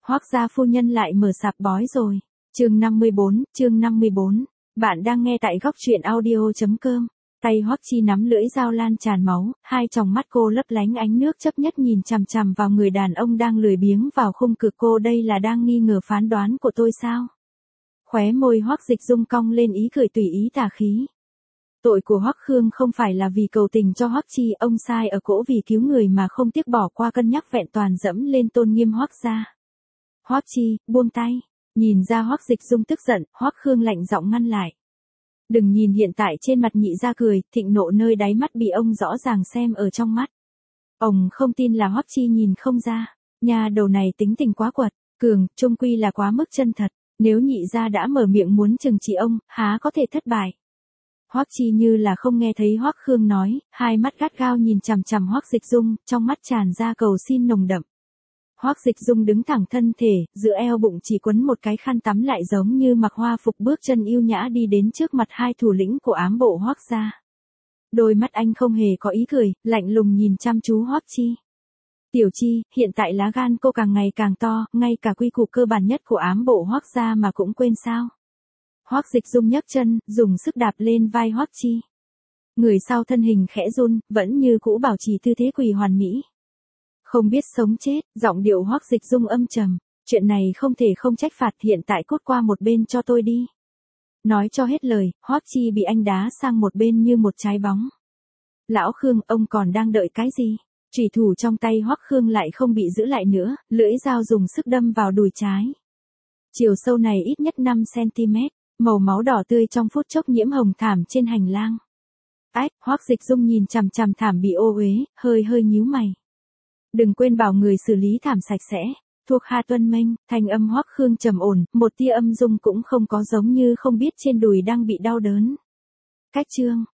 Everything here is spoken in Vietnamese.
Hoắc gia phu nhân lại mở sạp bói rồi. Chương 54. Bạn đang nghe tại góc truyện audio.com. Tay Hoắc Chi nắm lưỡi dao lan tràn máu, hai tròng mắt cô lấp lánh ánh nước chấp nhất nhìn chằm chằm vào người đàn ông đang lười biếng vào khung cửa cô. Đây là đang nghi ngờ phán đoán của tôi sao? Khóe môi Hoắc Dịch Dung cong lên ý cười tùy ý tà khí. Tội của Hoắc Khương không phải là vì cầu tình cho Hoắc Chi, ông sai ở cỗ vì cứu người mà không tiếc bỏ qua cân nhắc vẹn toàn dẫm lên tôn nghiêm Hoắc gia. Hoắc Chi, buông tay. Nhìn ra Hoắc Dịch Dung tức giận, Hoắc Khương lạnh giọng ngăn lại. Đừng nhìn hiện tại trên mặt nhị gia cười, thịnh nộ nơi đáy mắt bị ông rõ ràng xem ở trong mắt. Ông không tin là Hoắc Chi nhìn không ra. Nhà đầu này tính tình quá quật, cường, trung quy là quá mức chân thật. Nếu nhị gia đã mở miệng muốn trừng trị ông, há có thể thất bại. Hoắc Chi như là không nghe thấy Hoắc Khương nói, hai mắt gắt gao nhìn chằm chằm Hoắc Dịch Dung, trong mắt tràn ra cầu xin nồng đậm. Hoắc Dịch Dung đứng thẳng thân thể, giữa eo bụng chỉ quấn một cái khăn tắm lại giống như mặc hoa phục bước chân yêu nhã đi đến trước mặt hai thủ lĩnh của ám bộ Hoắc gia. Đôi mắt anh không hề có ý cười, lạnh lùng nhìn chăm chú Hoắc Chi. Tiểu Chi, hiện tại lá gan cô càng ngày càng to, ngay cả quy củ cơ bản nhất của ám bộ Hoắc gia mà cũng quên sao? Hoắc Dịch Dung nhấc chân, dùng sức đạp lên vai Hoắc Chi. Người sau thân hình khẽ run, vẫn như cũ bảo trì tư thế quỳ hoàn mỹ. Không biết sống chết, giọng điệu Hoắc Dịch Dung âm trầm, chuyện này không thể không trách phạt, hiện tại cút qua một bên cho tôi đi. Nói cho hết lời, Hoắc Chi bị anh đá sang một bên như một trái bóng. Lão Khương, ông còn đang đợi cái gì? Chủy thủ trong tay Hoắc Khương lại không bị giữ lại nữa, lưỡi dao dùng sức đâm vào đùi trái. Chiều sâu này ít nhất 5 cm, màu máu đỏ tươi trong phút chốc nhiễm hồng thảm trên hành lang. Ách, Hoắc Dịch Dung nhìn chằm chằm thảm bị ô uế, hơi nhíu mày. Đừng quên bảo người xử lý thảm sạch sẽ. Thuộc hạ tuân mệnh, thanh âm Hoắc Khương trầm ổn, một tia âm dung cũng không có, giống như không biết trên đùi đang bị đau đớn. Cách chương